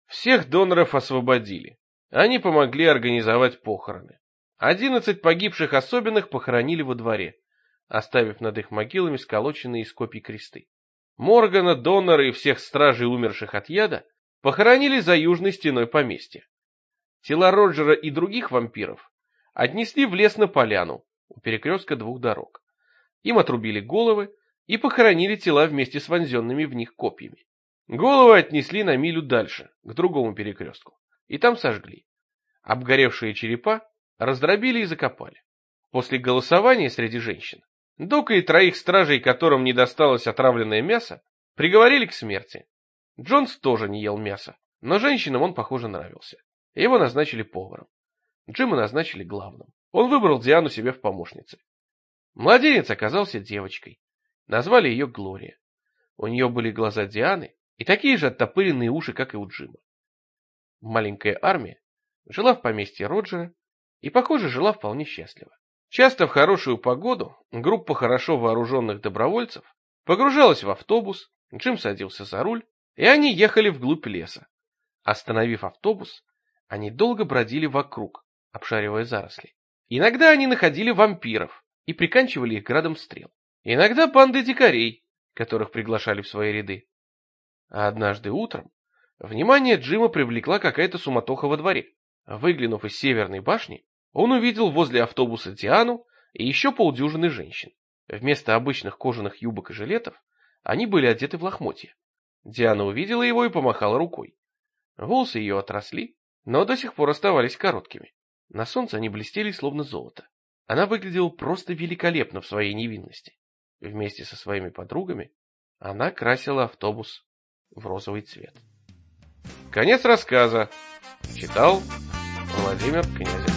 Всех доноров освободили. Они помогли организовать похороны. 11 погибших особенных похоронили во дворе, оставив над их могилами сколоченные из копий кресты. Моргана, Доннера и всех стражей, умерших от яда, похоронили за южной стеной поместья. Тела Роджера и других вампиров отнесли в лес на поляну у перекрестка двух дорог. Им отрубили головы и похоронили тела вместе с вонзенными в них копьями. Головы отнесли на милю дальше, к другому перекрестку, и там сожгли. Обгоревшие черепа раздробили и закопали. После голосования среди женщин Дока и 3 стражей, которым не досталось отравленное мясо, приговорили к смерти. Джонс тоже не ел мяса, но женщинам он, похоже, нравился. Его назначили поваром. Джима назначили главным. Он выбрал Диану себе в помощнице. Младенец оказался девочкой. Назвали ее Глория. У нее были глаза Дианы и такие же оттопыренные уши, как и у Джима. Маленькая армия жила в поместье Роджера и, похоже, жила вполне счастливо. Часто в хорошую погоду группа хорошо вооруженных добровольцев погружалась в автобус, Джим садился за руль, и они ехали вглубь леса. Остановив автобус, они долго бродили вокруг, обшаривая заросли. Иногда они находили вампиров и приканчивали их градом стрел. Иногда банды дикарей, которых приглашали в свои ряды. А однажды утром внимание Джима привлекла какая-то суматоха во дворе. Выглянув из северной башни, он увидел возле автобуса Диану и еще полдюжины женщин. Вместо обычных кожаных юбок и жилетов они были одеты в лохмотья. Диана увидела его и помахала рукой. Волосы ее отросли, но до сих пор оставались короткими. На солнце они блестели, словно золото. Она выглядела просто великолепно в своей невинности. Вместе со своими подругами она красила автобус в розовый цвет. Конец рассказа. Читал Владимир Князев.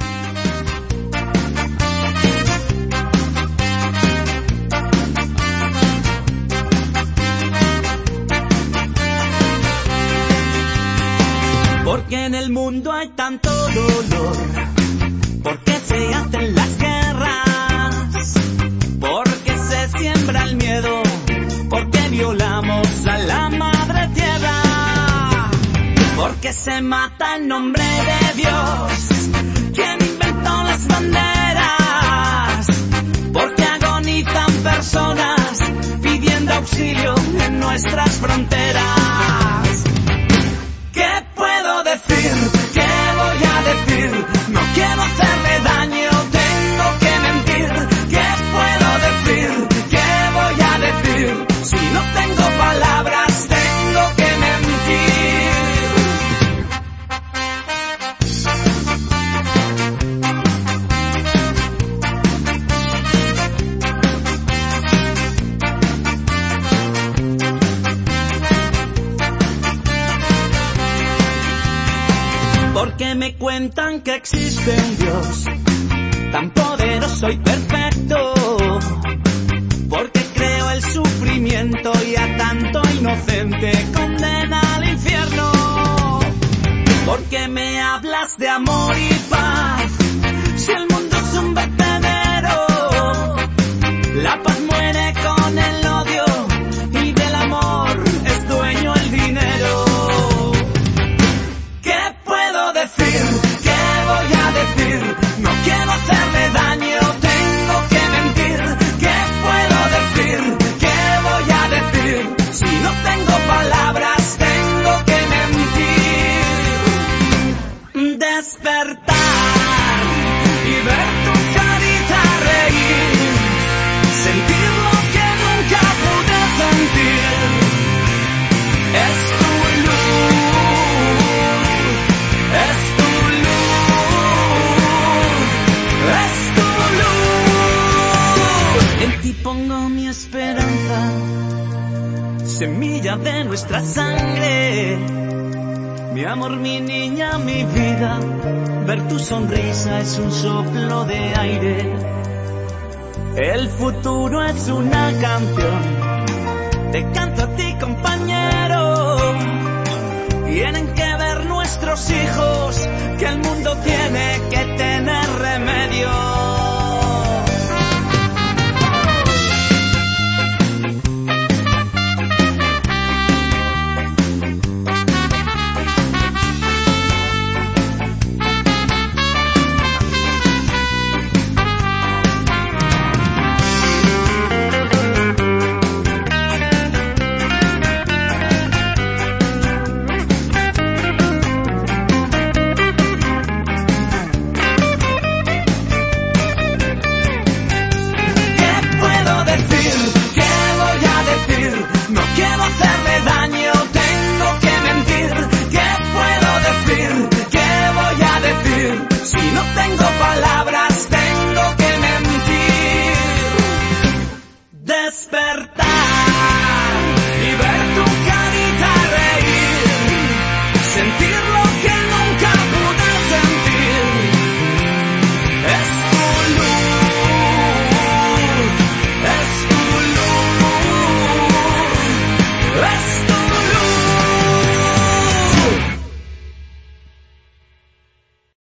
Porque en el mundo hay tanto dolor, porque se hacen las guerras, porque se siembra el miedo, porque violamos a la madre tierra, porque se mata en nombre de Dios, quien inventó las banderas, porque agonizan personas pidiendo auxilio en nuestras fronteras. ¿Qué puedo decir? ¿Qué voy a decir? No quiero hacerle daño, tengo que mentir. ¿Qué puedo decir? ¿Qué voy a decir? Si no tengo palabras, tengo que mentir. Porque me cuentan que existe un Dios tan poderoso y perfecto, porque creo el sufrimiento y a tanto inocente condena al infierno. Porque me hablas de amor y paz, si el mundo es un vertedero, la paz muere con el odio y del amor es dueño el dinero. Decir, ¿qué voy a decir? No quiero hacerle daño, tengo que mentir. ¿Qué puedo decir? ¿Qué voy a decir? Si no tengo palabras, tengo que mentir. Despertar y ver tu carita reír, sentir lo que nunca pude sentir. Es tu luz, es tu luz, es tu luz. En ti pongo mi esperanza, semilla de nuestra sangre. Mi amor, mi niña, mi vida, ver tu sonrisa es un soplo de aire. El futuro es una canción, te canto a ti, compañero. Tienen que ver nuestros hijos que el mundo tiene que